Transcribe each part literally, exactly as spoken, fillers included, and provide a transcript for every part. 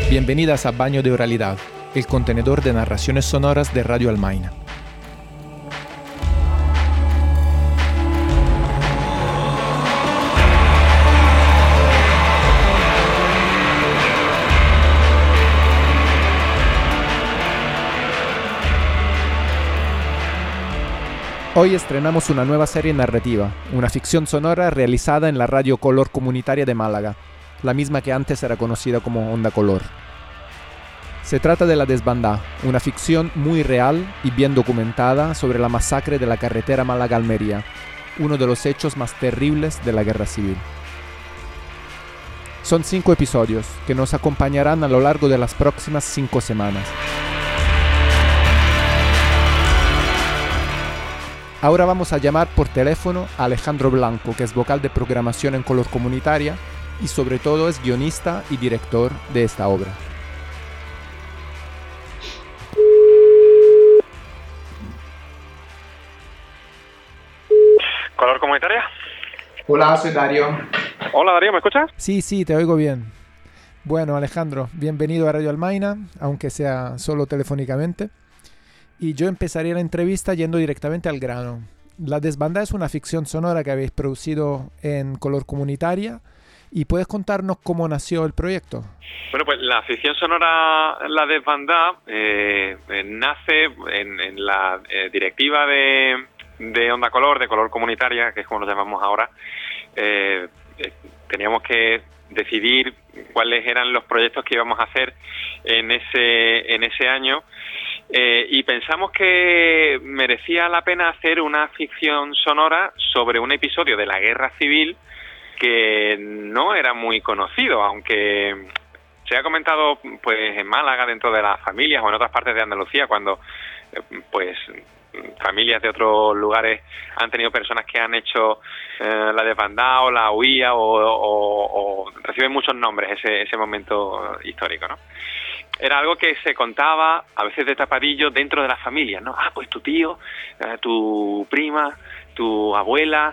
Bienvenidas a Baño de Oralidad, el contenedor de narraciones sonoras de Radio Almaina. Hoy estrenamos una nueva serie narrativa, una ficción sonora realizada en la Radio Color Comunitaria de Málaga, la misma que antes era conocida como Onda Color. Se trata de La Desbandá, una ficción muy real y bien documentada sobre la masacre de la carretera Málaga-Almería, uno de los hechos más terribles de la Guerra Civil. Son cinco episodios que nos acompañarán a lo largo de las próximas cinco semanas. Ahora vamos a llamar por teléfono a Alejandro Blanco, que es vocal de programación en Color Comunitaria y sobre todo es guionista y director de esta obra. ¿Color Comunitaria? Hola, soy Darío. Hola Darío, ¿me escuchas? Sí, sí, te oigo bien. Bueno, Alejandro, bienvenido a Radio Almaina, aunque sea solo telefónicamente. Y yo empezaría la entrevista yendo directamente al grano. La Desbandá es una ficción sonora que habéis producido en Color Comunitaria. ¿Y puedes contarnos cómo nació el proyecto? Bueno, pues la ficción sonora La Desbandá eh, eh, nace en, en la eh, directiva de, de Onda Color, de Color Comunitaria, que es como lo llamamos ahora. Eh, eh, teníamos que decidir cuáles eran los proyectos que íbamos a hacer en ese, en ese año. Eh, y pensamos que merecía la pena hacer una ficción sonora sobre un episodio de la Guerra Civil que no era muy conocido, aunque se ha comentado pues en Málaga, dentro de las familias o en otras partes de Andalucía, cuando pues familias de otros lugares han tenido personas que han hecho eh, la desbandá o la huía o, o, o reciben muchos nombres ese, ese momento histórico, ¿no? Era algo que se contaba a veces de tapadillo dentro de la familia, ¿no? Ah, pues tu tío, eh, tu prima, tu abuela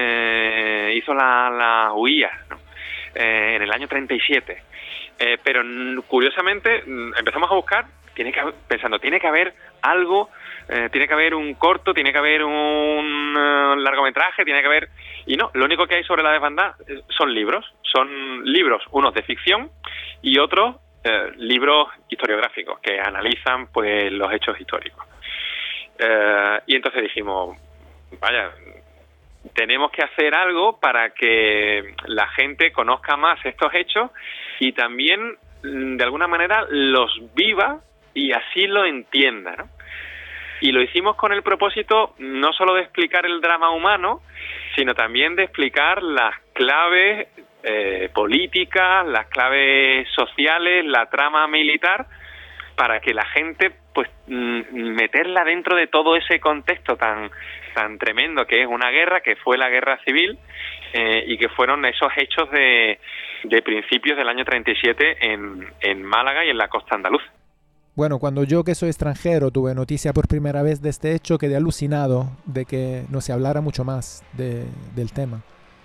eh, hizo la, la huía, ¿no? eh, en el año treinta y siete. Eh, pero curiosamente empezamos a buscar, tiene que haber, pensando, tiene que haber algo, eh, tiene que haber un corto, tiene que haber un uh, largometraje, tiene que haber... Y no, lo único que hay sobre la desbandá son libros. Son libros, unos de ficción y otros Eh, libros historiográficos que analizan pues los hechos históricos. Eh, y entonces dijimos, vaya, tenemos que hacer algo para que la gente conozca más estos hechos y también de alguna manera los viva y así lo entienda, ¿no? Y lo hicimos con el propósito no solo de explicar el drama humano, sino también de explicar las claves Eh, políticas, las claves sociales, la trama militar, para que la gente, pues, m- meterla dentro de todo ese contexto tan tan tremendo que es una guerra, que fue la Guerra Civil, eh, y que fueron esos hechos de, de principios del año treinta y siete en, en Málaga y en la costa andaluza. Bueno, cuando yo, que soy extranjero, tuve noticia por primera vez de este hecho, quedé alucinado de que no se hablara mucho más de, del tema,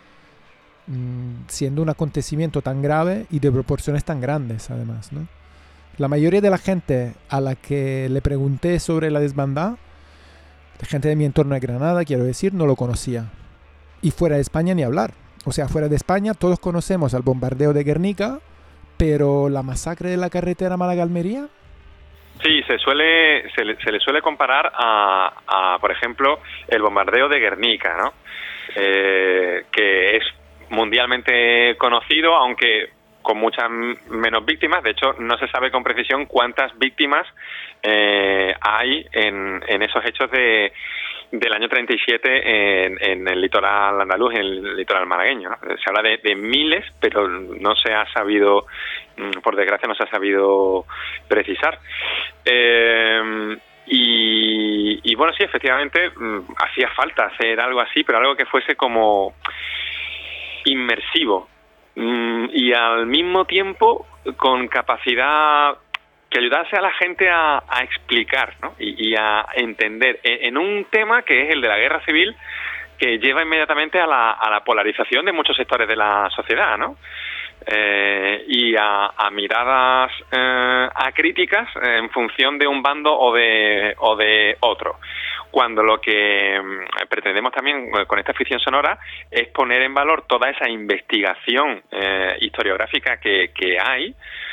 siendo un acontecimiento tan grave y de proporciones tan grandes, además, ¿no? La mayoría de la gente a la que le pregunté sobre la desbandá, la gente de mi entorno de Granada, quiero decir, no lo conocía. Y fuera de España ni hablar. O sea, fuera de España todos conocemos el bombardeo de Guernica, pero la masacre de la carretera Málaga-Almería... Sí, se suele se le, se le suele comparar a, a, por ejemplo, el bombardeo de Guernica, ¿no? Eh, que es mundialmente conocido, aunque con muchas menos víctimas. De hecho, no se sabe con precisión cuántas víctimas eh, hay en, en esos hechos de del año treinta y siete en, en el litoral andaluz, en el litoral malagueño, ¿no? Se habla de, de miles, pero no se ha sabido, por desgracia, no se ha sabido precisar. Eh, y, y bueno, sí, efectivamente, hacía falta hacer algo así, pero algo que fuese como inmersivo y al mismo tiempo con capacidad que ayudase a la gente a, a explicar, ¿no? y, y a entender en, en un tema que es el de la guerra civil, que lleva inmediatamente a la, a la polarización de muchos sectores de la sociedad, ¿no? eh, y a, a miradas eh, acríticas en función de un bando o de, o de otro. Cuando lo que pretendemos también con esta ficción sonora es poner en valor toda esa investigación eh, historiográfica que, que hay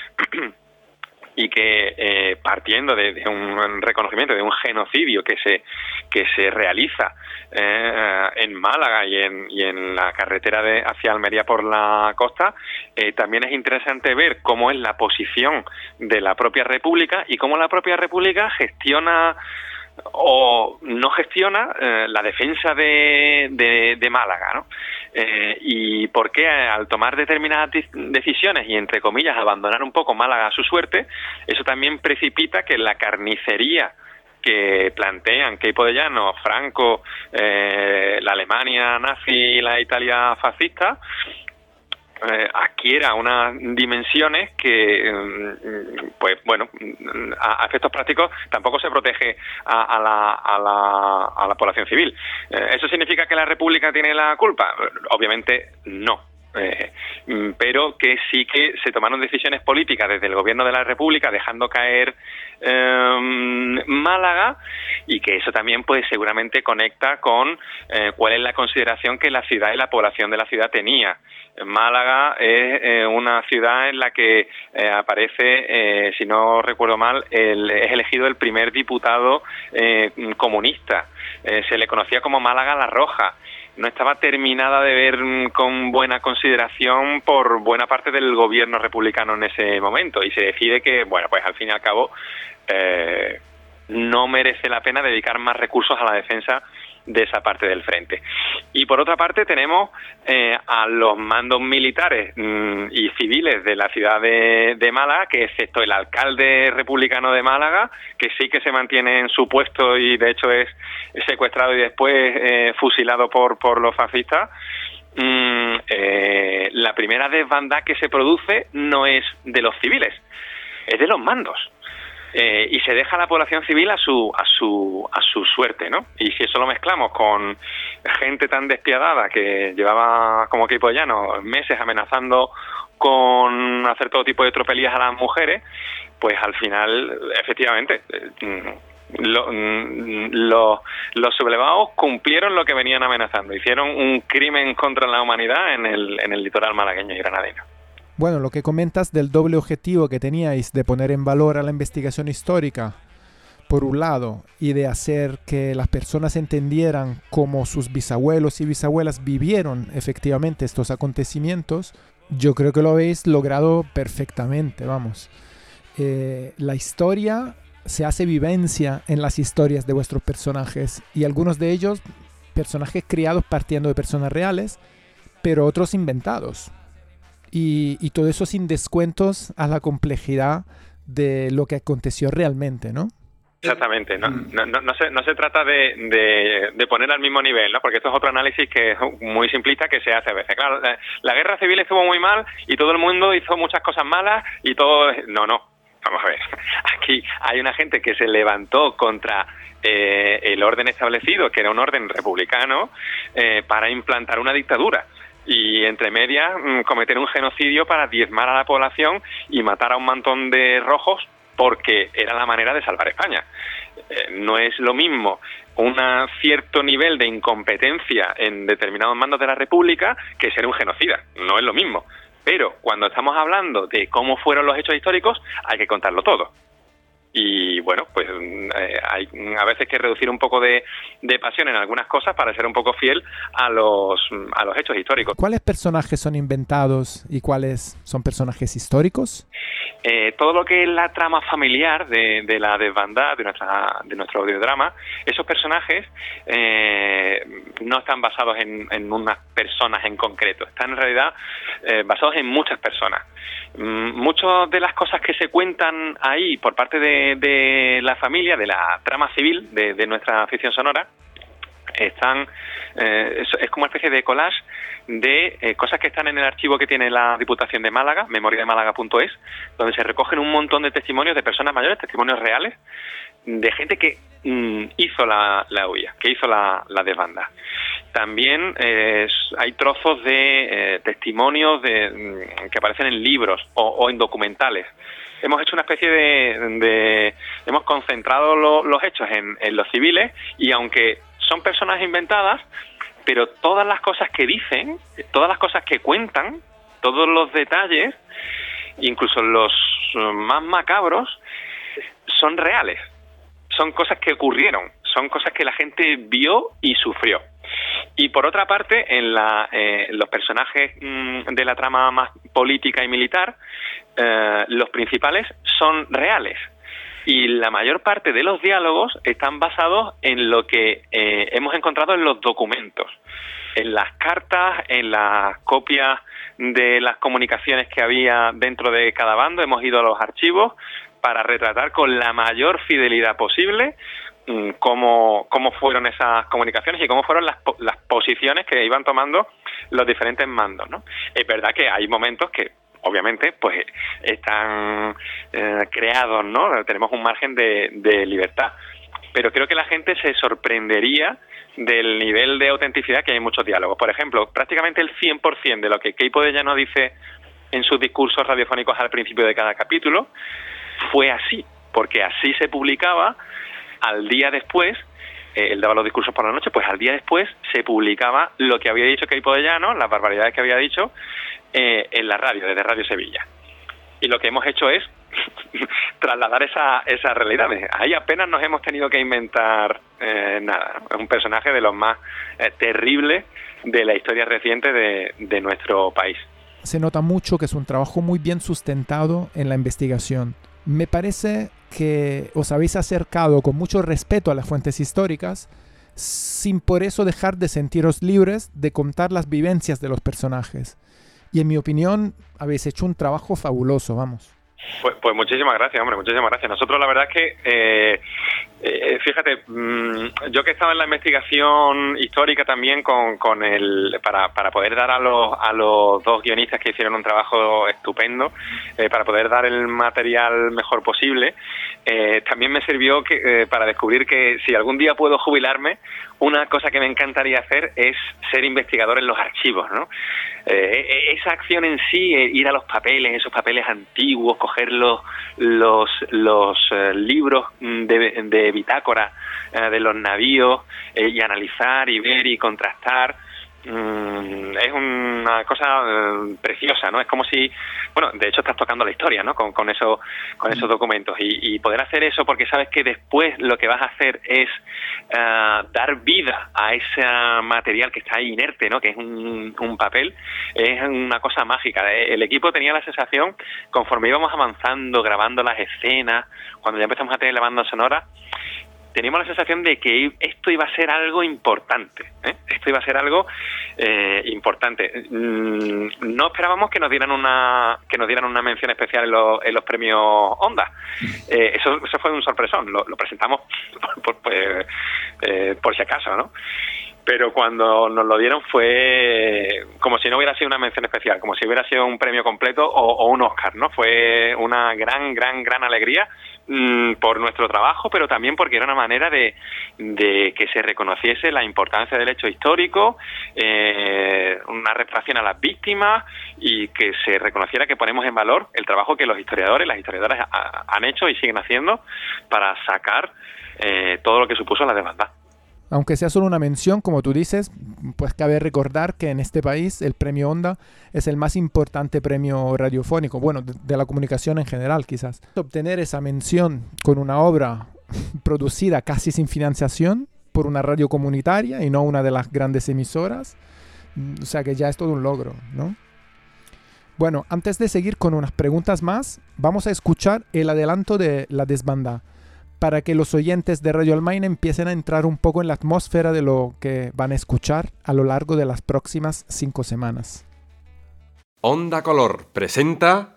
y que eh, partiendo de, de un reconocimiento de un genocidio que se que se realiza eh, en Málaga y en, y en la carretera de hacia Almería por la costa, eh, también es interesante ver cómo es la posición de la propia República y cómo la propia República gestiona o no gestiona eh, la defensa de, de, de Málaga, ¿no? Eh, y por qué al tomar determinadas decisiones y, entre comillas, abandonar un poco Málaga a su suerte, eso también precipita que la carnicería que plantean Queipo de Llano, Franco, eh, la Alemania nazi y la Italia fascista, Eh, adquiera unas dimensiones que, pues bueno, a, a efectos prácticos tampoco se protege a, a, la, a, la, a la población civil. Eh, ¿Eso significa que la República tiene la culpa? Obviamente no. Eh, pero que sí que se tomaron decisiones políticas desde el gobierno de la República dejando caer eh, Málaga, y que eso también pues seguramente conecta con eh, cuál es la consideración que la ciudad y la población de la ciudad tenía. Málaga es eh, una ciudad en la que eh, aparece, eh, si no recuerdo mal, el, es elegido el primer diputado eh, comunista. Eh, se le conocía como Málaga la Roja. No estaba terminada de ver con buena consideración por buena parte del gobierno republicano en ese momento, y se decide que, bueno, pues al fin y al cabo eh, no merece la pena dedicar más recursos a la defensa de esa parte del frente. Y por otra parte tenemos eh, a los mandos militares mmm, y civiles de la ciudad de, de Málaga, que excepto el alcalde republicano de Málaga, que sí que se mantiene en su puesto y de hecho es secuestrado y después eh, fusilado por, por los fascistas, mmm, eh, la primera desbandada que se produce no es de los civiles, es de los mandos. Eh, y se deja a la población civil a su a su a su suerte, ¿no? Y si eso lo mezclamos con gente tan despiadada que llevaba como Queipo de Llano meses amenazando con hacer todo tipo de tropelías a las mujeres, pues al final, efectivamente, lo, lo, los sublevados cumplieron lo que venían amenazando, hicieron un crimen contra la humanidad en el en el litoral malagueño y granadino. Bueno, lo que comentas del doble objetivo que teníais de poner en valor a la investigación histórica, por un lado, y de hacer que las personas entendieran cómo sus bisabuelos y bisabuelas vivieron efectivamente estos acontecimientos, yo creo que lo habéis logrado perfectamente, vamos. Eh, la historia se hace vivencia en las historias de vuestros personajes, y algunos de ellos, personajes criados partiendo de personas reales, pero otros inventados. Y, y todo eso sin descuentos a la complejidad de lo que aconteció realmente, ¿no? Exactamente, no, no, no, no, se, no se trata de, de, de poner al mismo nivel, ¿no? Porque esto es otro análisis que es muy simplista que se hace a veces. Claro, la, la guerra civil estuvo muy mal y todo el mundo hizo muchas cosas malas y todo... No, no, vamos a ver. Aquí hay una gente que se levantó contra eh, el orden establecido, que era un orden republicano, eh, para implantar una dictadura. Y entre medias cometer un genocidio para diezmar a la población y matar a un montón de rojos porque era la manera de salvar España. Eh, no es lo mismo un cierto nivel de incompetencia en determinados mandos de la República que ser un genocida, no es lo mismo. Pero cuando estamos hablando de cómo fueron los hechos históricos, hay que contarlo todo. Y bueno, pues eh, hay a veces que reducir un poco de, de pasión en algunas cosas para ser un poco fiel a los a los hechos históricos. ¿Cuáles personajes son inventados y cuáles son personajes históricos? Eh, todo lo que es la trama familiar de, de la desbandada, de nuestra de nuestro audiodrama, esos personajes eh, no están basados en, en unas personas en concreto, están en realidad eh, basados en muchas personas. Muchas de las cosas que se cuentan ahí por parte de, de la familia, de la trama civil de, de nuestra ficción sonora, están eh, es, es como una especie de collage de eh, cosas que están en el archivo que tiene la Diputación de Málaga, memoria de málaga punto es, donde se recogen un montón de testimonios de personas mayores, testimonios reales, de gente que mm, hizo la, la huella, que hizo la, la desbandada. también eh, hay trozos de eh, testimonios de, que aparecen en libros o, o en documentales. Hemos hecho una especie de... de hemos concentrado lo, los hechos en, en los civiles, y aunque son personas inventadas, pero todas las cosas que dicen, todas las cosas que cuentan, todos los detalles, incluso los más macabros, son reales. Son cosas que ocurrieron, son cosas que la gente vio y sufrió. Y por otra parte, en la, eh, los personajes mmm, de la trama más política y militar, eh, los principales son reales. Y la mayor parte de los diálogos están basados en lo que eh, hemos encontrado en los documentos, en las cartas, en las copias de las comunicaciones que había dentro de cada bando. Hemos ido a los archivos para retratar con la mayor fidelidad posible mmm, cómo, cómo fueron esas comunicaciones y cómo fueron las, las posiciones que iban tomando los diferentes mandos, ¿no? Es verdad que hay momentos que obviamente, pues están eh, creados, ¿no? Tenemos un margen de, de libertad. Pero creo que la gente se sorprendería del nivel de autenticidad que hay en muchos diálogos. Por ejemplo, prácticamente el cien por ciento de lo que Queipo de Llano dice en sus discursos radiofónicos al principio de cada capítulo fue así, porque así se publicaba al día después. Eh, él daba los discursos por la noche, pues al día después se publicaba lo que había dicho Queipo de Llano, las barbaridades que había dicho, Eh, en la radio, desde Radio Sevilla. Y lo que hemos hecho es trasladar esa, esa realidad. Ahí apenas nos hemos tenido que inventar eh, nada. Es un personaje de los más eh, terribles de la historia reciente de, de nuestro país. Se nota mucho que es un trabajo muy bien sustentado en la investigación. Me parece que os habéis acercado con mucho respeto a las fuentes históricas, sin por eso dejar de sentiros libres de contar las vivencias de los personajes. Y en mi opinión, habéis hecho un trabajo fabuloso, vamos. Pues, pues muchísimas gracias, hombre, muchísimas gracias. Nosotros la verdad es que, eh, eh, fíjate, mmm, yo que estaba en la investigación histórica también con, con el para, para poder dar a los, a los dos guionistas que hicieron un trabajo estupendo, eh, para poder dar el material mejor posible, eh, también me sirvió que, eh, para descubrir que si algún día puedo jubilarme, una cosa que me encantaría hacer es ser investigador en los archivos, ¿no? Eh, esa acción en sí, eh, ir a los papeles, esos papeles antiguos, coger los los, los eh, libros de, de bitácora eh, de los navíos eh, y analizar y ver y contrastar. Mm, es una cosa eh, preciosa, ¿no? Es como si, bueno, de hecho estás tocando la historia, ¿no? Con, con eso, con esos documentos y, y poder hacer eso porque sabes que después lo que vas a hacer es uh, dar vida a ese material que está ahí inerte, ¿no? Que es un, un papel, es una cosa mágica. El equipo tenía la sensación, conforme íbamos avanzando, grabando las escenas, cuando ya empezamos a tener la banda sonora, teníamos la sensación de que esto iba a ser algo importante, ¿eh? Esto iba a ser algo eh, importante. Mm, no esperábamos que nos dieran una que nos dieran una mención especial en, lo, en los premios Onda. Eh, eso, eso fue un sorpresón. Lo, lo presentamos por, por, pues, eh, por si acaso, ¿no? Pero cuando nos lo dieron fue como si no hubiera sido una mención especial, como si hubiera sido un premio completo o, o un Oscar, ¿no? Fue una gran, gran, gran alegría mmm, por nuestro trabajo, pero también porque era una manera de, de que se reconociese la importancia del hecho histórico, eh, una reparación a las víctimas y que se reconociera que ponemos en valor el trabajo que los historiadores, las historiadoras ha, han hecho y siguen haciendo para sacar eh, todo lo que supuso la desbandada. Aunque sea solo una mención, como tú dices, pues cabe recordar que en este país el premio Onda es el más importante premio radiofónico, bueno, de, de la comunicación en general quizás. Obtener esa mención con una obra producida casi sin financiación por una radio comunitaria y no una de las grandes emisoras, o sea que ya es todo un logro, ¿no? Bueno, antes de seguir con unas preguntas más, vamos a escuchar el adelanto de La Desbandá, para que los oyentes de Radio Almaina empiecen a entrar un poco en la atmósfera de lo que van a escuchar a lo largo de las próximas cinco semanas. Onda Color presenta...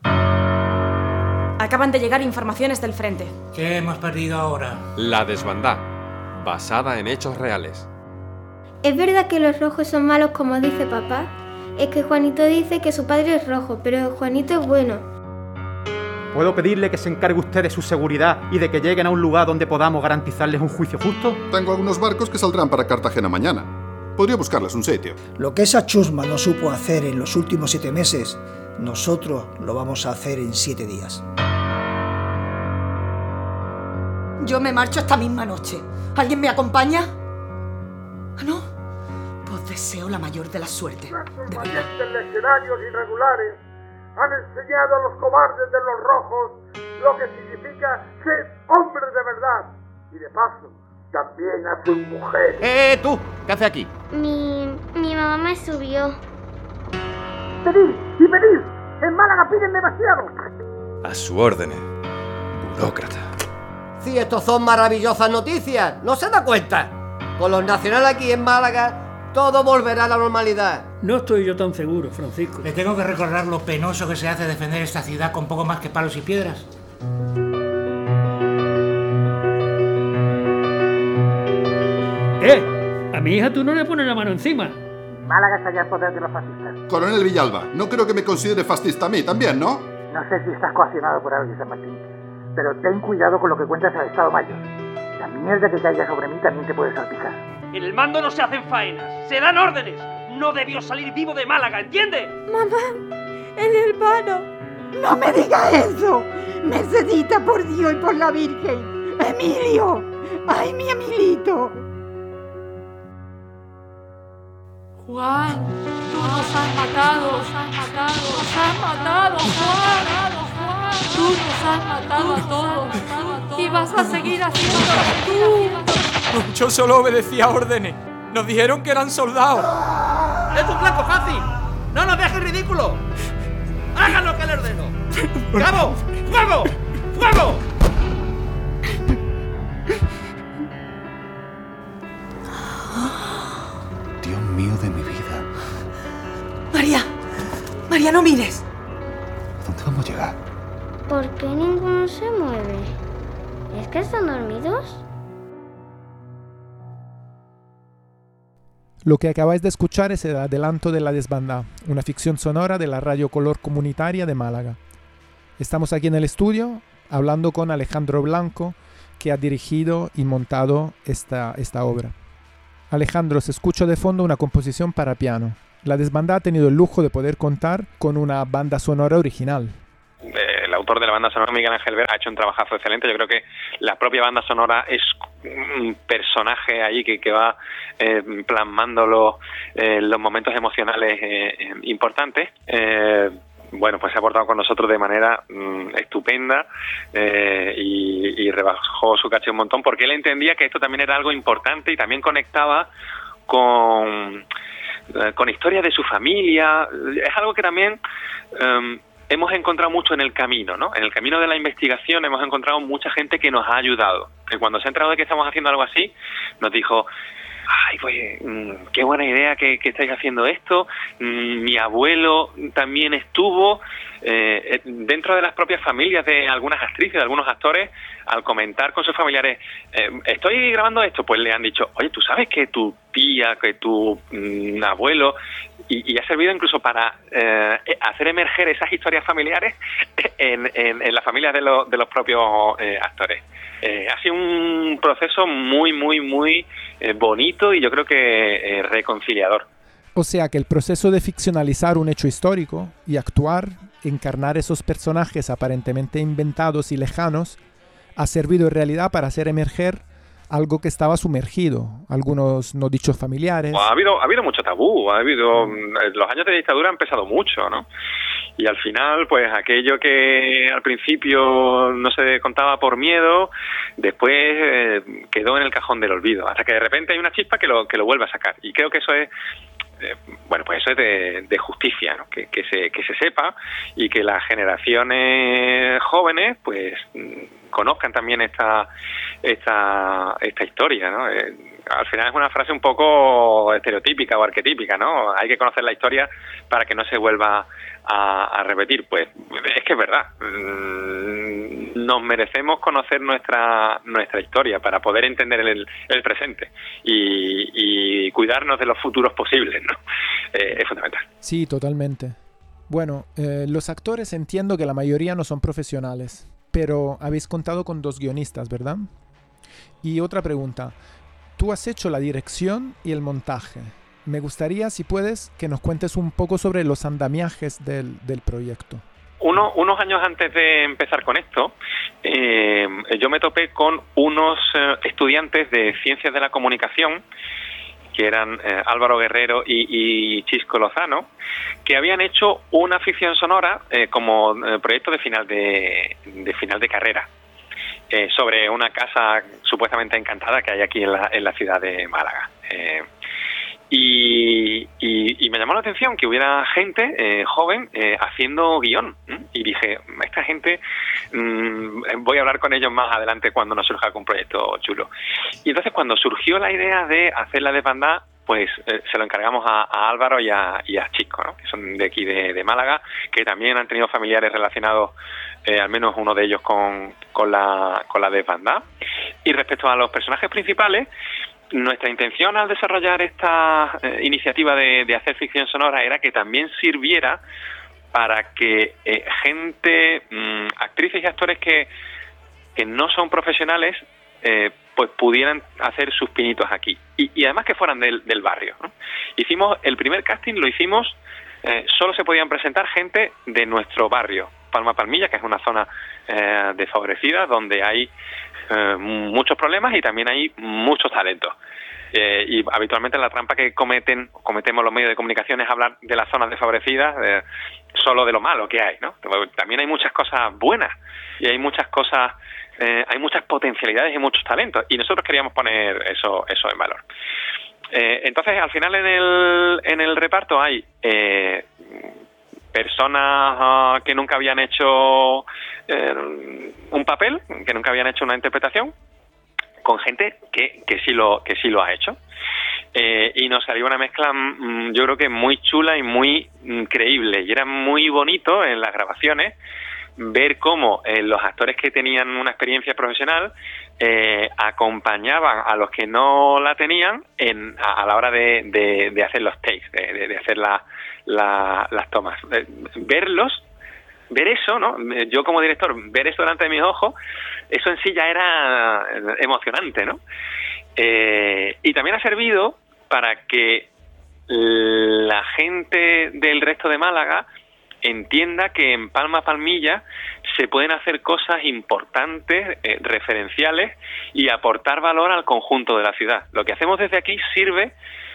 Acaban de llegar informaciones del frente. ¿Qué hemos perdido ahora? La Desbandá, basada en hechos reales. ¿Es verdad que los rojos son malos como dice papá? Es que Juanito dice que su padre es rojo, pero Juanito es bueno. ¿Puedo pedirle que se encargue usted de su seguridad y de que lleguen a un lugar donde podamos garantizarles un juicio justo? Tengo algunos barcos que saldrán para Cartagena mañana. Podría buscarles un sitio. Lo que esa chusma no supo hacer en los últimos siete meses, nosotros lo vamos a hacer en siete días. Yo me marcho esta misma noche. ¿Alguien me acompaña? ¿Ah, no? Pues deseo la mayor de las suertes. Nuestros valientes legionarios irregulares han enseñado a los cobardes de los rojos lo que significa ser hombres de verdad. Y de paso, también hacen mujeres. ¡Eh, tú! ¿Qué haces aquí? Mi, mi mamá me subió. ¡Pedid! ¡Y pedid! ¡En Málaga piden demasiado! A su orden, burócrata. Sí, estos son maravillosas noticias. ¿No se da cuenta? Con los nacionales aquí en Málaga, todo volverá a la normalidad. No estoy yo tan seguro, Francisco. Le tengo que recordar lo penoso que se hace defender esta ciudad con poco más que palos y piedras. ¡Eh! A mi hija tú no le pones la mano encima. Málaga está ya en poder de los fascistas. Coronel Villalba, no creo que me considere fascista a mí también, ¿no? No sé si estás coaccionado por algo, San Martín, pero ten cuidado con lo que cuentas al Estado Mayor. La mierda que caiga sobre mí también te puede salpicar. En el mando no se hacen faenas, se dan órdenes. No debió salir vivo de Málaga, ¿entiendes? Mamá, el hermano. No me digas eso. Mercedita, por Dios y por la Virgen. Emilio. Ay, mi Emilito. Juan, tú nos has matado, nos has matado, nos has matado, Juan, Juan, tú nos has matado a todos y vas a seguir haciéndolo tú. Yo solo obedecía órdenes. Nos dijeron que eran soldados. ¡Es un blanco fácil! ¡No nos dejes ridículo! ¡Hagan lo que les ordeno! ¡Bravo! ¡Fuego! ¡Fuego! Dios mío de mi vida. María, María, no mires. ¿A dónde vamos a llegar? ¿Por qué ninguno se mueve? ¿Es que están dormidos? Lo que acabáis de escuchar es el adelanto de La Desbandá, una ficción sonora de la Radio Color Comunitaria de Málaga. Estamos aquí en el estudio hablando con Alejandro Blanco, que ha dirigido y montado esta, esta obra. Alejandro, se escucha de fondo una composición para piano. La Desbandá ha tenido el lujo de poder contar con una banda sonora original. El autor de la banda sonora, Miguel Ángel Ver, ha hecho un trabajazo excelente. Yo creo que la propia banda sonora es un personaje ahí que, que va eh, plasmando los, eh, los momentos emocionales eh, eh, importantes. Eh, bueno, pues se ha portado con nosotros de manera mm, estupenda eh, y, y rebajó su caché un montón, porque él entendía que esto también era algo importante y también conectaba con, eh, con historias de su familia. Es algo que también Um, hemos encontrado mucho en el camino, ¿no? En el camino de la investigación hemos encontrado mucha gente que nos ha ayudado. Que cuando se ha enterado de que estamos haciendo algo así, nos dijo: ay, pues, mmm, qué buena idea que, que estáis haciendo esto. Mm, mi abuelo también estuvo. Eh, dentro de las propias familias de algunas actrices, de algunos actores, al comentar con sus familiares, eh, estoy grabando esto, pues le han dicho: oye, ¿tú sabes que tu tía, que tu mm, abuelo... Y, y ha servido incluso para eh, hacer emerger esas historias familiares en, en, en las familias de, lo, de los propios eh, actores. Eh, ha sido un proceso muy, muy, muy eh, bonito y yo creo que eh, reconciliador. O sea que el proceso de ficcionalizar un hecho histórico y actuar, encarnar esos personajes aparentemente inventados y lejanos, ha servido en realidad para hacer emerger algo que estaba sumergido, algunos no dichos familiares. Ha habido, ha habido mucho tabú, ha habido, los años de dictadura han pesado mucho, ¿no? Y al final, pues aquello que al principio no se contaba por miedo, después eh, quedó en el cajón del olvido, hasta que de repente hay una chispa que lo, que lo vuelve a sacar. Y creo que eso es, eh, bueno, pues eso es de, de justicia, ¿no? Que, que se, que se sepa y que las generaciones jóvenes, pues, conozcan también esta esta esta historia, ¿no? Eh, al final es una frase un poco estereotípica o arquetípica, ¿no? Hay que conocer la historia para que no se vuelva a, a repetir. Pues es que es verdad. Nos merecemos conocer nuestra nuestra historia para poder entender el, el presente y, y cuidarnos de los futuros posibles, ¿no? Eh, es fundamental. Sí, totalmente. Bueno, eh, los actores entiendo que la mayoría no son profesionales, pero habéis contado con dos guionistas, ¿verdad? Y otra pregunta, tú has hecho la dirección y el montaje. me gustaría, si puedes, que nos cuentes un poco sobre los andamiajes del, del proyecto. Uno, unos años antes de empezar con esto, eh, yo me topé con unos eh, estudiantes de Ciencias de la Comunicación, que eran eh, Álvaro Guerrero y, y Chisco Lozano, que habían hecho una ficción sonora eh, como eh, proyecto de final de, de final de carrera, eh, sobre una casa supuestamente encantada que hay aquí en la, en la ciudad de Málaga. Eh, Y, y, y me llamó la atención que hubiera gente eh, joven eh, haciendo guión. ¿eh? Y dije, esta gente, mmm, voy a hablar con ellos más adelante cuando nos surja algún proyecto chulo. Y entonces cuando surgió la idea de hacer la desbandada, pues eh, se lo encargamos a, a Álvaro y a, y a Chisco, ¿no? Que son de aquí de, de Málaga, que también han tenido familiares relacionados, eh, al menos uno de ellos con, con la, con la desbandada. Y respecto a los personajes principales, nuestra intención al desarrollar esta eh, iniciativa de, de hacer ficción sonora era que también sirviera para que eh, gente, mmm, actrices y actores que, que no son profesionales, eh, pues pudieran hacer sus pinitos aquí. Y, y además que fueran del, del barrio, ¿no? Hicimos, el primer casting lo hicimos, eh, solo se podían presentar gente de nuestro barrio, Palma Palmilla, que es una zona eh, desfavorecida, donde hay Eh, muchos problemas y también hay muchos talentos. Eh, y habitualmente la trampa que cometen cometemos los medios de comunicación es hablar de las zonas desfavorecidas, eh, solo de lo malo que hay, ¿no? También hay muchas cosas buenas y hay muchas cosas, eh, hay muchas potencialidades y muchos talentos, y nosotros queríamos poner eso, eso en valor. Eh, entonces, al final en el, en el reparto hay eh, personas uh, que nunca habían hecho eh, un papel, que nunca habían hecho una interpretación, con gente que, que sí lo que sí lo ha hecho. Eh, y nos salió una mezcla, mmm, yo creo que muy chula y muy mmm, creíble. Y era muy bonito en las grabaciones ver cómo eh, los actores que tenían una experiencia profesional eh, acompañaban a los que no la tenían en, a, a la hora de, de, de hacer los takes, de, de, de hacer la, la, las tomas. Eh, verlos, ver eso, ¿no? Yo como director, ver eso delante de mis ojos, eso en sí ya era emocionante, ¿no? Eh, y también ha servido para que la gente del resto de Málaga entienda que en Palma Palmilla se pueden hacer cosas importantes, eh, referenciales, y aportar valor al conjunto de la ciudad. Lo que hacemos desde aquí sirve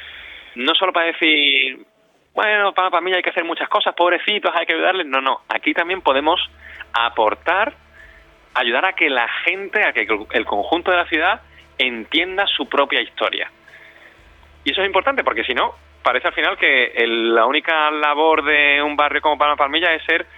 no solo para decir, bueno, Palma Palmilla hay que hacer muchas cosas, pobrecitos, hay que ayudarles. No, no, aquí también podemos aportar, ayudar a que la gente, a que el conjunto de la ciudad entienda su propia historia. Y eso es importante porque si no, parece al final que el, la única labor de un barrio como Palma Palmilla es ser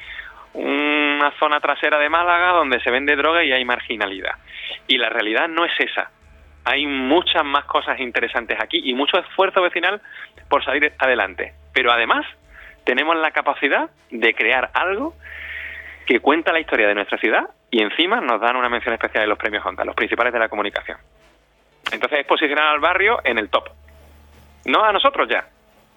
una zona trasera de Málaga donde se vende droga y hay marginalidad. Y la realidad no es esa. Hay muchas más cosas interesantes aquí y mucho esfuerzo vecinal por salir adelante. Pero además tenemos la capacidad de crear algo que cuenta la historia de nuestra ciudad y encima nos dan una mención especial en los premios Onda, los principales de la comunicación. Entonces es posicionar al barrio en el top. No a nosotros ya,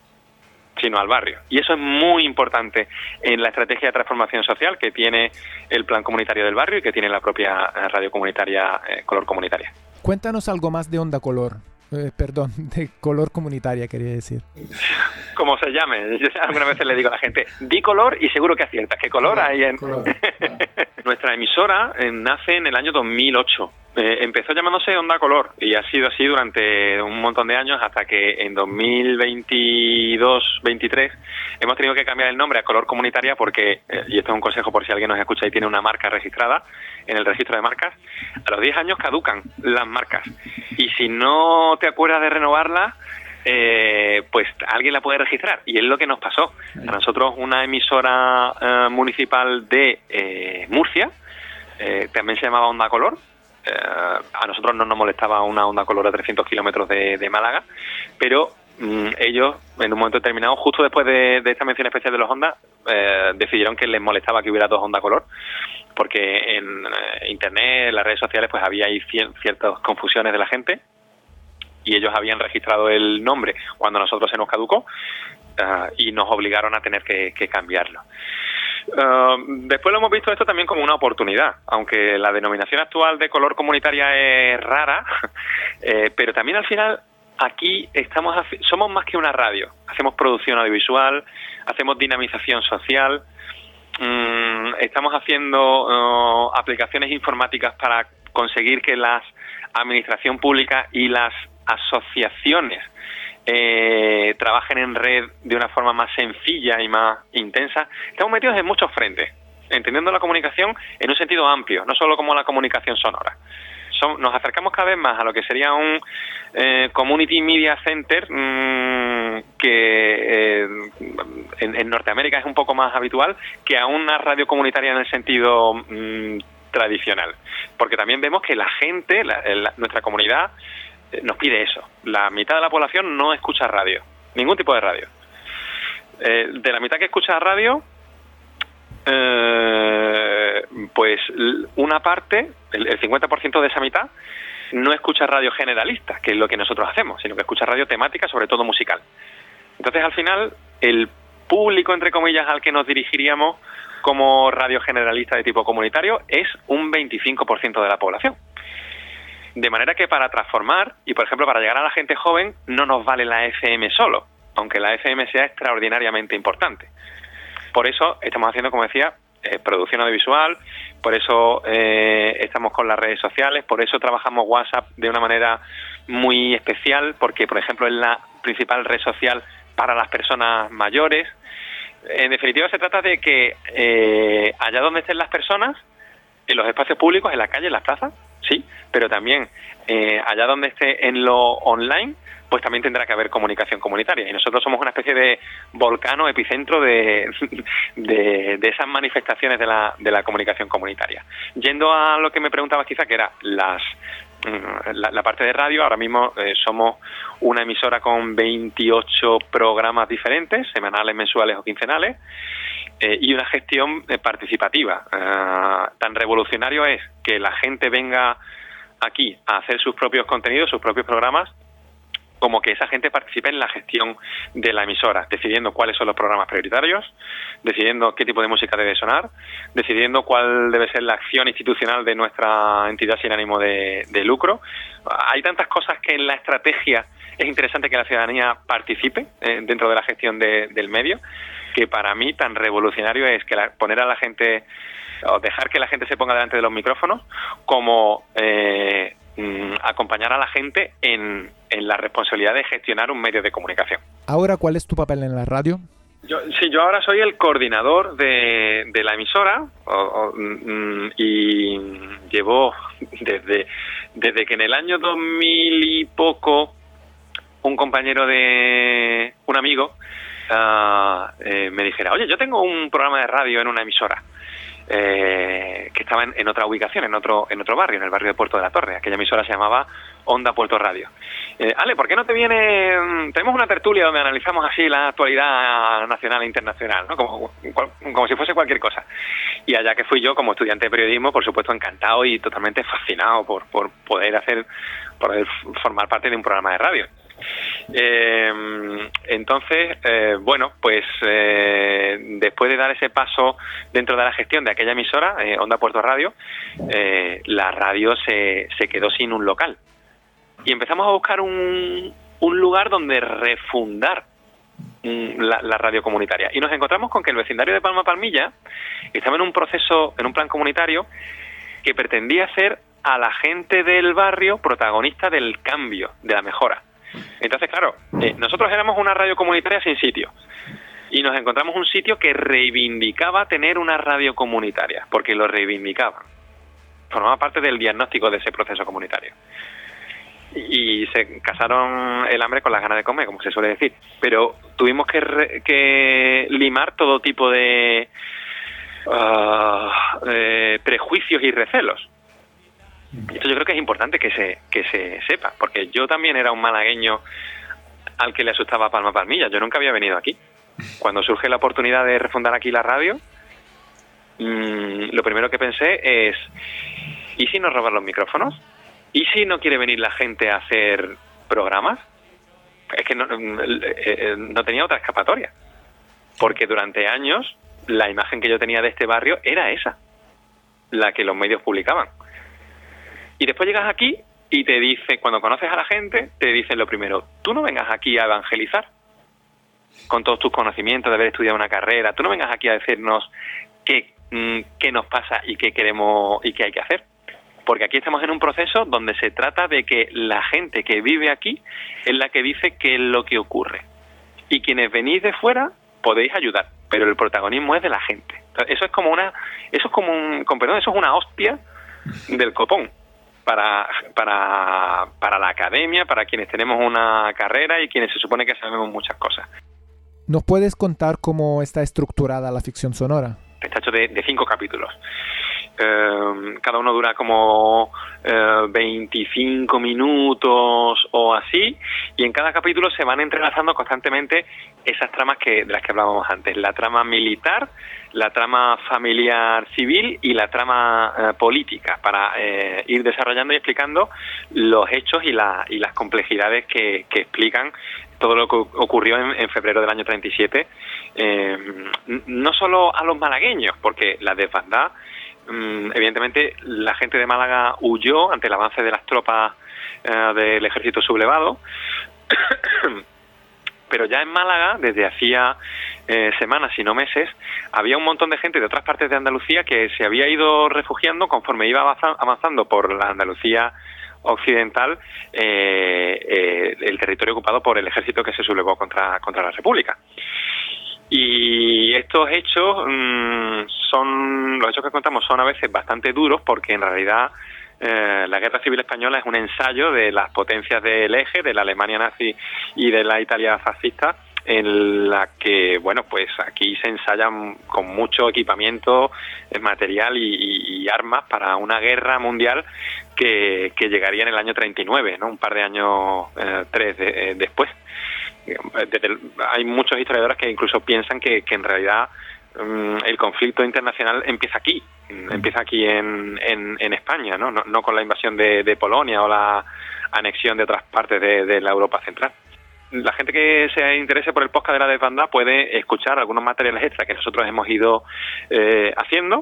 sino al barrio. Y eso es muy importante en la estrategia de transformación social que tiene el Plan Comunitario del Barrio y que tiene la propia radio comunitaria, eh, Color Comunitaria. Cuéntanos algo más de Onda Color. Eh, perdón, de Color Comunitaria quería decir. Como se llame. Yo algunas veces le digo a la gente, di color y seguro que aciertas. ¿Qué color hay en...? Color. Nuestra emisora eh, nace en el año dos mil ocho. Eh, empezó llamándose Onda Color y ha sido así durante un montón de años hasta que en dos mil veintidós veintitrés hemos tenido que cambiar el nombre a Color Comunitaria porque, eh, y esto es un consejo por si alguien nos escucha y tiene una marca registrada en el registro de marcas, a los diez años caducan las marcas y si no te acuerdas de renovarla, eh, pues alguien la puede registrar y es lo que nos pasó. A nosotros una emisora eh, municipal de eh, Murcia eh, también se llamaba Onda Color. Uh, a nosotros no nos molestaba una onda color a trescientos kilómetros de, de Málaga, pero um, ellos en un momento determinado, justo después de, de esta mención especial de los Ondas, eh, decidieron que les molestaba que hubiera dos onda color, porque en eh, internet, en las redes sociales, pues había ahí cier- ciertas confusiones de la gente y ellos habían registrado el nombre cuando a nosotros se nos caducó uh, y nos obligaron a tener que, que cambiarlo. Uh, después lo hemos visto esto también como una oportunidad, aunque la denominación actual de Color Comunitaria es rara, eh, pero también al final aquí estamos somos más que una radio. Hacemos producción audiovisual, hacemos dinamización social, mmm, estamos haciendo uh, aplicaciones informáticas para conseguir que la administración pública y las asociaciones eh, trabajen en red de una forma más sencilla y más intensa. Estamos metidos en muchos frentes, entendiendo la comunicación en un sentido amplio, no solo como la comunicación sonora. Son, nos acercamos cada vez más a lo que sería un eh, Community Media Center mmm, que eh, en, en Norteamérica es un poco más habitual que a una radio comunitaria en el sentido mmm, tradicional, porque también vemos que la gente, la, la, nuestra comunidad eh, nos pide eso. La mitad de la población no escucha radio, ningún tipo de radio. Eh, de la mitad que escucha radio, Eh, pues una parte, el, el cincuenta por ciento de esa mitad, no escucha radio generalista, que es lo que nosotros hacemos, sino que escucha radio temática, sobre todo musical. Entonces, al final, el público, entre comillas, al que nos dirigiríamos como radio generalista de tipo comunitario es un veinticinco por ciento de la población. De manera que para transformar, y por ejemplo para llegar a la gente joven, no nos vale la F M solo, aunque la F M sea extraordinariamente importante. Por eso estamos haciendo, como decía, eh, producción audiovisual, por eso eh, estamos con las redes sociales, por eso trabajamos WhatsApp de una manera muy especial, porque, por ejemplo, es la principal red social para las personas mayores. En definitiva, se trata de que eh, allá donde estén las personas, en los espacios públicos, en la calle, en las plazas, sí, pero también eh, allá donde esté en lo online, pues también tendrá que haber comunicación comunitaria. Y nosotros somos una especie de volcán o epicentro de, de, de esas manifestaciones de la, de la comunicación comunitaria. Yendo a lo que me preguntabas quizá, que era las la, la parte de radio, ahora mismo eh, somos una emisora con veintiocho programas diferentes, semanales, mensuales o quincenales, eh, y una gestión eh, participativa. Uh, tan revolucionario es que la gente venga aquí a hacer sus propios contenidos, sus propios programas, como que esa gente participe en la gestión de la emisora, decidiendo cuáles son los programas prioritarios, decidiendo qué tipo de música debe sonar, decidiendo cuál debe ser la acción institucional de nuestra entidad sin ánimo de, de lucro. Hay tantas cosas que en la estrategia es interesante que la ciudadanía participe eh, dentro de la gestión de, del medio, que para mí tan revolucionario es que la, poner a la gente, o dejar que la gente se ponga delante de los micrófonos, como eh, acompañar a la gente en, en la responsabilidad de gestionar un medio de comunicación. Ahora, ¿cuál es tu papel en la radio? Yo, sí, yo ahora soy el coordinador de, de la emisora o, o, y llevo desde, desde que en el año dos mil y poco un compañero de un amigo uh, eh, me dijera, oye, yo tengo un programa de radio en una emisora. Eh, que estaba en, en otra ubicación, en otro en otro barrio, en el barrio de Puerto de la Torre. Aquella emisora se llamaba Onda Puerto Radio. Eh, Ale, ¿por qué no te viene? Tenemos una tertulia donde analizamos así la actualidad nacional e internacional, ¿no? Como, como si fuese cualquier cosa. Y allá que fui yo, como estudiante de periodismo, por supuesto encantado y totalmente fascinado por, por poder hacer, poder formar parte de un programa de radio. Eh, entonces, eh, bueno, pues eh, después de dar ese paso dentro de la gestión de aquella emisora, eh, Onda Puerto Radio, eh, la radio se, se quedó sin un local. Y empezamos a buscar un, un lugar donde refundar mm, la, la radio comunitaria. Y nos encontramos con que el vecindario de Palma Palmilla estaba en un proceso, en un plan comunitario que pretendía hacer a la gente del barrio protagonista del cambio, de la mejora. Entonces, claro, eh, nosotros éramos una radio comunitaria sin sitio y nos encontramos un sitio que reivindicaba tener una radio comunitaria, porque lo reivindicaban. Formaba parte del diagnóstico de ese proceso comunitario. Y se casaron el hambre con las ganas de comer, como se suele decir. Pero tuvimos que, re, que limar todo tipo de uh, eh, prejuicios y recelos. Y esto yo creo que es importante que se que se sepa, porque yo también era un malagueño al que le asustaba Palma Palmilla. Yo nunca había venido aquí. Cuando surge la oportunidad de refundar aquí la radio, mmm, lo primero que pensé es, ¿y si nos roban los micrófonos? ¿Y si no quiere venir la gente a hacer programas? Es que no, no tenía otra escapatoria, porque durante años la imagen que yo tenía de este barrio era esa, la que los medios publicaban. Y después llegas aquí y te dice, cuando conoces a la gente, te dicen lo primero, tú no vengas aquí a evangelizar con todos tus conocimientos de haber estudiado una carrera, tú no vengas aquí a decirnos qué, qué nos pasa y qué queremos y qué hay que hacer. Porque aquí estamos en un proceso donde se trata de que la gente que vive aquí es la que dice qué es lo que ocurre. Y quienes venís de fuera podéis ayudar, pero el protagonismo es de la gente. Eso es como una, eso es como un, con perdón, eso es una hostia del copón para, para, para la academia, para quienes tenemos una carrera y quienes se supone que sabemos muchas cosas. ¿Nos puedes contar cómo está estructurada la ficción sonora? Está hecho de, de cinco capítulos. Eh, cada uno dura como eh, veinticinco minutos o así, y en cada capítulo se van entrelazando constantemente esas tramas que de las que hablábamos antes, la trama militar, la trama familiar civil y la trama eh, política, para eh, ir desarrollando y explicando los hechos y, la, y las complejidades que, que explican todo lo que ocurrió en, en febrero del año treinta y siete, eh, no solo a los malagueños, porque la desbandada, evidentemente la gente de Málaga huyó ante el avance de las tropas eh, del ejército sublevado, pero ya en Málaga, desde hacía eh, semanas y no meses, había un montón de gente de otras partes de Andalucía que se había ido refugiando conforme iba avanzando por la Andalucía occidental, eh, eh, el territorio ocupado por el ejército que se sublevó contra, contra la República. Y estos hechos mmm, son, los hechos que contamos son a veces bastante duros, porque en realidad eh, la Guerra Civil Española es un ensayo de las potencias del eje, de la Alemania nazi y de la Italia fascista, en la que, bueno, pues aquí se ensayan con mucho equipamiento, material y, y, y armas para una guerra mundial que, que llegaría en el año treinta y nueve, ¿no? Un par de años, eh, tres de, eh, después. Desde el, hay muchos historiadores que incluso piensan que, que en realidad um, el conflicto internacional empieza aquí, empieza aquí en, en, en España, ¿no? No, no con la invasión de, de Polonia o la anexión de otras partes de, de la Europa central. La gente que se interese por el podcast de la desbandada puede escuchar algunos materiales extra que nosotros hemos ido eh, haciendo,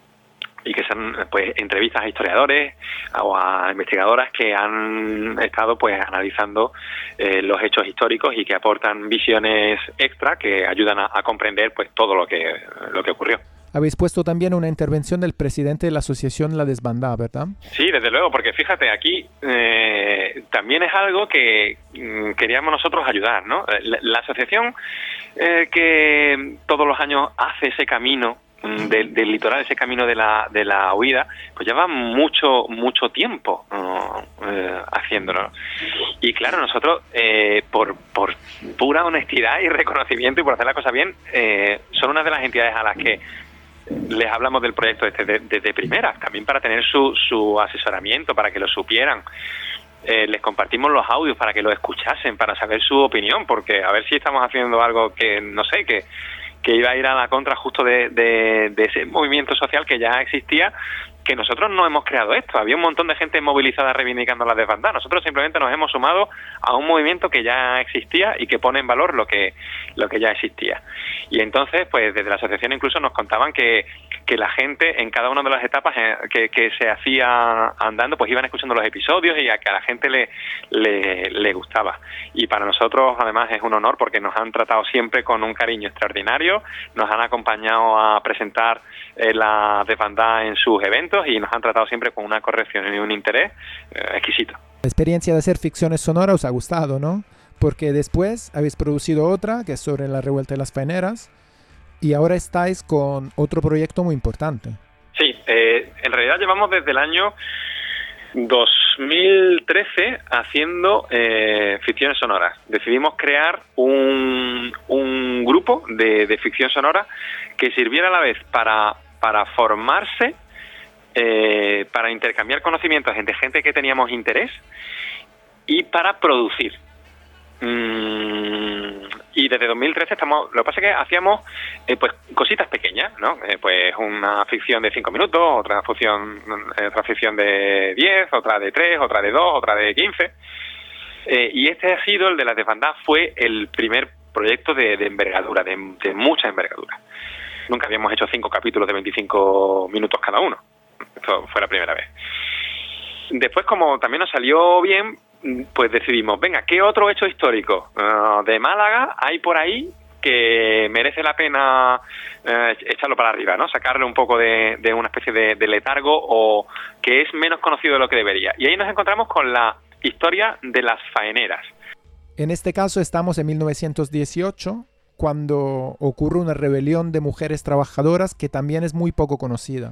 y que son pues entrevistas a historiadores o a investigadoras que han estado pues analizando eh, los hechos históricos y que aportan visiones extra que ayudan a, a comprender pues todo lo que lo que ocurrió. Habéis puesto también una intervención del presidente de la asociación La Desbandada, ¿verdad? Sí, desde luego, porque fíjate, aquí eh, también es algo que mm, queríamos nosotros ayudar, ¿no? La, la asociación eh, que todos los años hace ese camino Del, del litoral, ese camino de la de la huida, pues lleva mucho mucho tiempo ¿no? eh, haciéndolo. Y claro, nosotros eh, por por pura honestidad y reconocimiento y por hacer la cosa bien, eh, son una de las entidades a las que les hablamos del proyecto desde de, de, de primera, también para tener su, su asesoramiento, para que lo supieran. Eh, les compartimos los audios para que lo escuchasen, para saber su opinión, porque a ver si estamos haciendo algo que, no sé, que que iba a ir a la contra justo de, de, de ese movimiento social que ya existía, que nosotros no hemos creado esto. Había un montón de gente movilizada reivindicando la desbandada. Nosotros simplemente nos hemos sumado a un movimiento que ya existía y que pone en valor lo que lo que ya existía. Y entonces, pues desde la asociación incluso nos contaban que, que la gente en cada una de las etapas que, que se hacía andando, pues iban escuchando los episodios y a que a la gente le, le, le gustaba. Y para nosotros, además, es un honor porque nos han tratado siempre con un cariño extraordinario, nos han acompañado a presentar eh, la desbandada en sus eventos y nos han tratado siempre con una corrección y un interés eh, exquisito. La experiencia de hacer ficciones sonoras os ha gustado, ¿no? Porque después habéis producido otra, que es sobre la revuelta de las Faineras, y ahora estáis con otro proyecto muy importante. Sí, eh, en realidad llevamos desde el año dos mil trece haciendo eh, ficciones sonoras. Decidimos crear un, un grupo de, de ficción sonora que sirviera a la vez para, para formarse, eh, para intercambiar conocimientos entre gente que teníamos interés y para producir. Mm, y desde dos mil trece estamos, lo que pasa es que hacíamos eh, pues cositas pequeñas, ¿no? Eh, pues una ficción de cinco minutos, otra ficción, otra ficción de diez, otra de tres, otra de dos, otra de quince. Eh, y este ha sido, el de la desbandada, fue el primer proyecto de, de envergadura, de, de mucha envergadura. Nunca habíamos hecho cinco capítulos de veinticinco minutos cada uno. Esto fue la primera vez. después, como también nos salió bien, pues decidimos, venga, ¿qué otro hecho histórico uh, de Málaga hay por ahí que merece la pena eh, echarlo para arriba, ¿no? Sacarle un poco de, de una especie de, de letargo o que es menos conocido de lo que debería. Y ahí nos encontramos con la historia de las faeneras. En este caso estamos en mil novecientos dieciocho, cuando ocurre una rebelión de mujeres trabajadoras que también es muy poco conocida.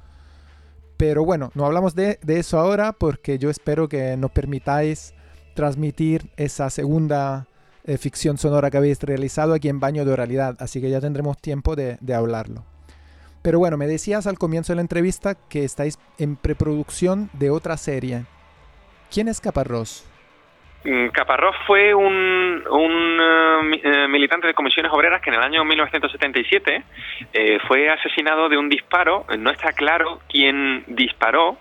Pero bueno, no hablamos de, de eso ahora porque yo espero que nos permitáis transmitir esa segunda eh, ficción sonora que habéis realizado aquí en Baño de Oralidad, así que ya tendremos tiempo de, de hablarlo. Pero bueno, me decías al comienzo de la entrevista que estáis en preproducción de otra serie. ¿Quién es Caparrós? Caparrós fue un, un uh, militante de Comisiones Obreras que en el año mil novecientos setenta y siete eh, fue asesinado de un disparo. No está claro quién disparó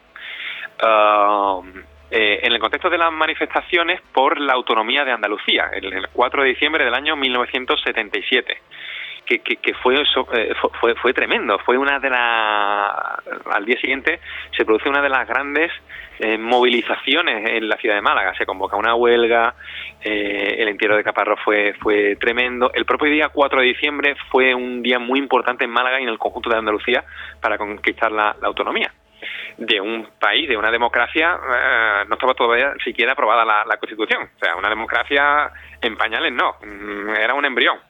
uh, eh, en el contexto de las manifestaciones por la autonomía de Andalucía, el, el cuatro de diciembre del año mil novecientos setenta y siete. Que, que, que fue, eh, fue fue tremendo. Fue una de las... Al día siguiente se produce una de las grandes eh, movilizaciones en la ciudad de Málaga. Se convoca una huelga, eh, el entierro de Caparrós fue, fue tremendo. El propio día cuatro de diciembre fue un día muy importante en Málaga y en el conjunto de Andalucía para conquistar la, la autonomía de un país, de una democracia. Eh, no estaba todavía siquiera aprobada la, la Constitución. O sea, una democracia en pañales no, era un embrión.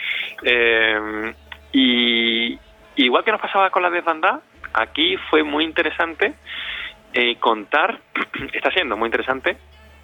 Eh, y igual que nos pasaba con la desbandada, aquí fue muy interesante eh, contar, está siendo muy interesante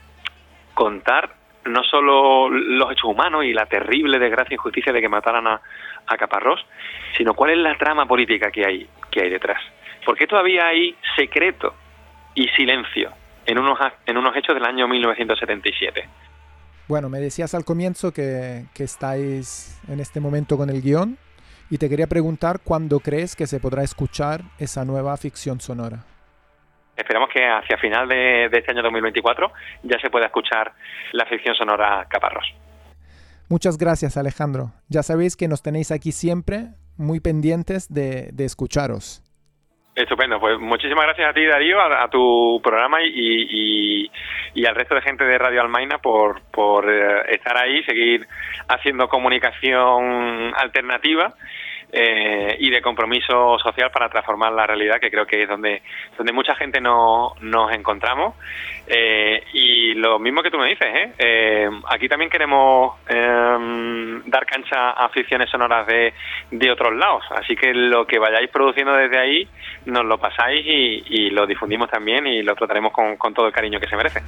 contar no solo los hechos humanos y la terrible desgracia e injusticia de que mataran a, a Caparrós, sino cuál es la trama política que hay, que hay detrás. ¿Por qué todavía hay secreto y silencio en unos, en unos hechos del año mil novecientos setenta y siete? Bueno, me decías al comienzo que, que estáis en este momento con el guión y te quería preguntar cuándo crees que se podrá escuchar esa nueva ficción sonora. Esperamos que hacia final de, de este año dos mil veinticuatro ya se pueda escuchar la ficción sonora Caparrós. Muchas gracias, Alejandro. Ya sabéis que nos tenéis aquí siempre muy pendientes de, de escucharos. Estupendo, pues muchísimas gracias a ti, Darío, a, a tu programa y, y, y al resto de gente de Radio Almaina por, por eh, estar ahí, seguir haciendo comunicación alternativa eh, y de compromiso social para transformar la realidad, que creo que es donde, donde mucha gente no, nos encontramos. Eh, y lo mismo que tú me dices, ¿eh? Eh, aquí también queremos eh, dar cancha a ficciones sonoras de, de otros lados, así que lo que vayáis produciendo desde ahí nos lo pasáis y, y lo difundimos también y lo trataremos con, con todo el cariño que se merece.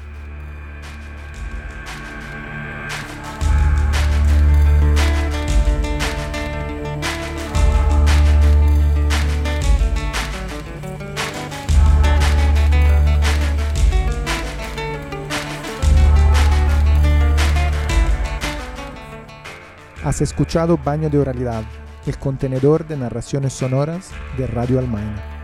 Has escuchado Baño de Oralidad, el contenedor de narraciones sonoras de Radio Almaina.